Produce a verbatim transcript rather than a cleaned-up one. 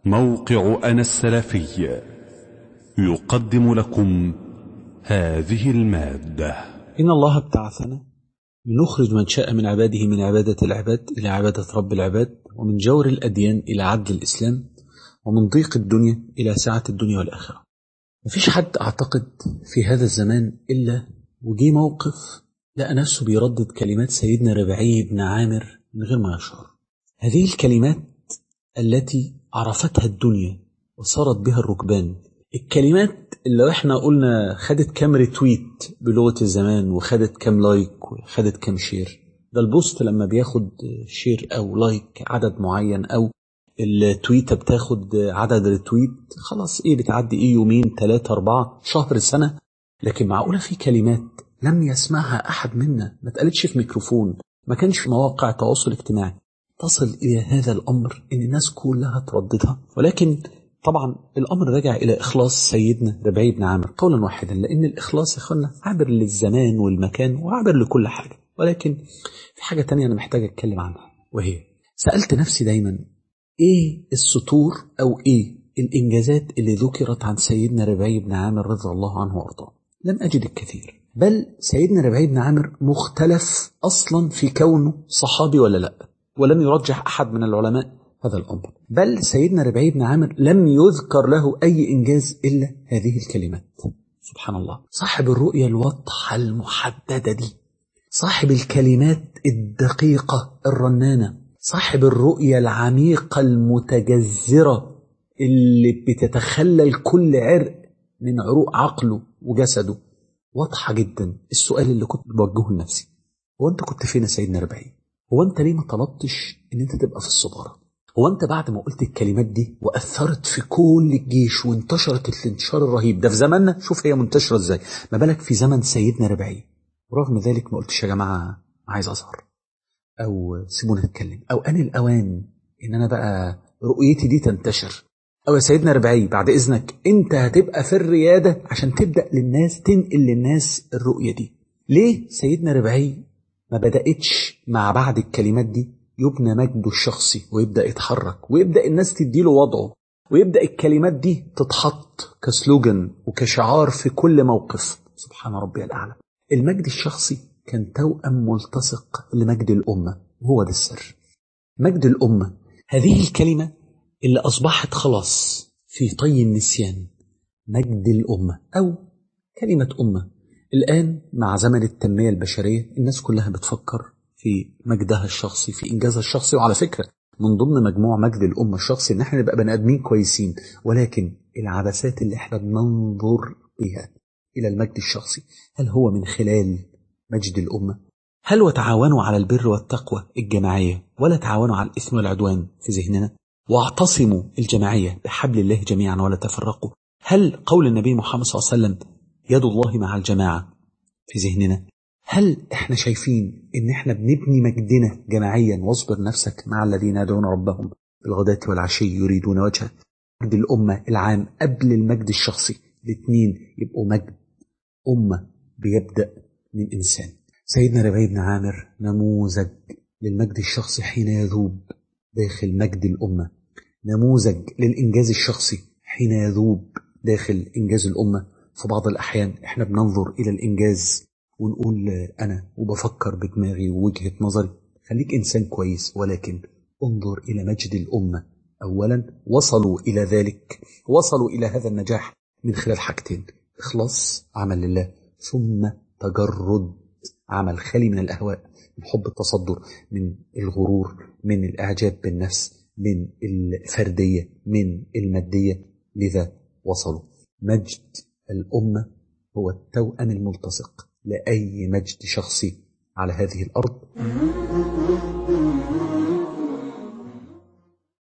موقع أنا السلفي يقدم لكم هذه المادة. إن الله ابتعثنا لنخرج من شاء من عباده من عبادة العباد إلى عبادة رب العباد، ومن جور الأديان إلى عدل الإسلام، ومن ضيق الدنيا إلى سعة الدنيا والآخرة. مفيش حد أعتقد في هذا الزمان إلا وجي موقف لقى نفسه بيردد كلمات سيدنا ربيعي بن عامر من غير ما يشعر. هذه الكلمات التي عرفتها الدنيا وصارت بها الركبان، الكلمات اللي احنا قلنا خدت كام ريتويت بلغة الزمان وخدت كام لايك وخدت كام شير. ده البوست لما بياخد شير او لايك عدد معين، او التويتة بتاخد عدد ريتويت، خلاص ايه بتعدي ايه يومين ثلاثة اربعة شهر سنة. لكن معقولة في كلمات لم يسمعها احد منا، ما تقالتش في ميكروفون، ما كانش في مواقع التواصل الاجتماعي، تصل الى هذا الامر ان الناس كلها ترددها. ولكن طبعا الأمر رجع إلى إخلاص سيدنا ربيعي بن عامر قولا واحدا، لأن الإخلاص يا أخوانا عابر للزمان والمكان وعابر لكل حاجة. ولكن في حاجة تانية أنا محتاج أتكلم عنها، وهي سألت نفسي دايما إيه السطور أو إيه الإنجازات اللي ذكرت عن سيدنا ربيعي بن عامر رضي الله عنه وأرضاه. لم أجد الكثير، بل سيدنا ربيعي بن عامر مختلف أصلا في كونه صحابي ولا لا، ولم يرجح أحد من العلماء هذا الأمر. بل سيدنا ربيعي بن عامر لم يذكر له أي إنجاز إلا هذه الكلمات. سبحان الله، صاحب الرؤية الواضحة المحددة دي، صاحب الكلمات الدقيقة الرنانة، صاحب الرؤية العميقة المتجذرة اللي بتتخلل كل عرق من عروق عقله وجسده، واضحة جدا. السؤال اللي كنت بوجهه لنفسي، هو أنت كنت فين يا سيدنا ربيعي؟ هو أنت ليه ما طلبتش إن أنت تبقى في الصدارة؟ هو أنت بعد ما قلت الكلمات دي وأثرت في كل الجيش وانتشرت الانتشار الرهيب ده في زماننا، شوف هي منتشرة إزاي، ما بالك في زمن سيدنا ربيعي، ورغم ذلك ما قلتش يا جماعة عايز أظهر، أو سيبونا نتكلم، أو أنا الأوان إن أنا بقى رؤيتي دي تنتشر، أو يا سيدنا ربيعي بعد إذنك أنت هتبقى في الريادة عشان تبدأ للناس تنقل للناس الرؤية دي. ليه سيدنا ربيعي ما بدأتش مع بعد الكلمات دي يبنى مجده الشخصي ويبدأ يتحرك ويبدأ الناس تديله وضعه ويبدأ الكلمات دي تتحط كسلوجن وكشعار في كل موقف؟ سبحان ربي الأعلى. المجد الشخصي كان توأم ملتصق لمجد الأمة، وهو ده السر. مجد الأمة، هذه الكلمة اللي أصبحت خلاص في طي النسيان، مجد الأمة أو كلمة أمة. الآن مع زمن التنمية البشرية الناس كلها بتفكر في مجدها الشخصي، في إنجازها الشخصي. وعلى فكرة من ضمن مجموع مجد الأمة الشخصي إن احنا نبقى بني آدمين كويسين، ولكن العبثات اللي احنا بننظر بها إلى المجد الشخصي، هل هو من خلال مجد الأمة؟ هل وتعاونوا على البر والتقوى الجماعية ولا تعاونوا على الإثم والعدوان في ذهننا؟ واعتصموا الجماعية بحبل الله جميعا ولا تفرقوا. هل قول النبي محمد صلى الله عليه وسلم يد الله مع الجماعة في ذهننا؟ هل احنا شايفين ان احنا بنبني مجدنا جماعيا؟ واصبر نفسك مع الذين يدعون ربهم بالغداة والعشي يريدون وجهه. مجد الأمة العام قبل المجد الشخصي، الاثنين يبقوا مجد أمة بيبدأ من إنسان. سيدنا ربيعي بن عامر نموذج للمجد الشخصي حين يذوب داخل مجد الأمة، نموذج للإنجاز الشخصي حين يذوب داخل إنجاز الأمة. في بعض الأحيان احنا بننظر إلى الإنجاز ونقول أنا وبفكر بدماغي ووجهة نظري، خليك إنسان كويس، ولكن انظر إلى مجد الأمة. أولا وصلوا إلى ذلك، وصلوا إلى هذا النجاح من خلال حاجتين: إخلاص عمل لله، ثم تجرد عمل خالي من الأهواء، من حب التصدر، من الغرور، من الإعجاب بالنفس، من الفردية، من المادية. لذا وصلوا. مجد الأمة هو التوأم الملتصق لأي مجد شخصي على هذه الأرض.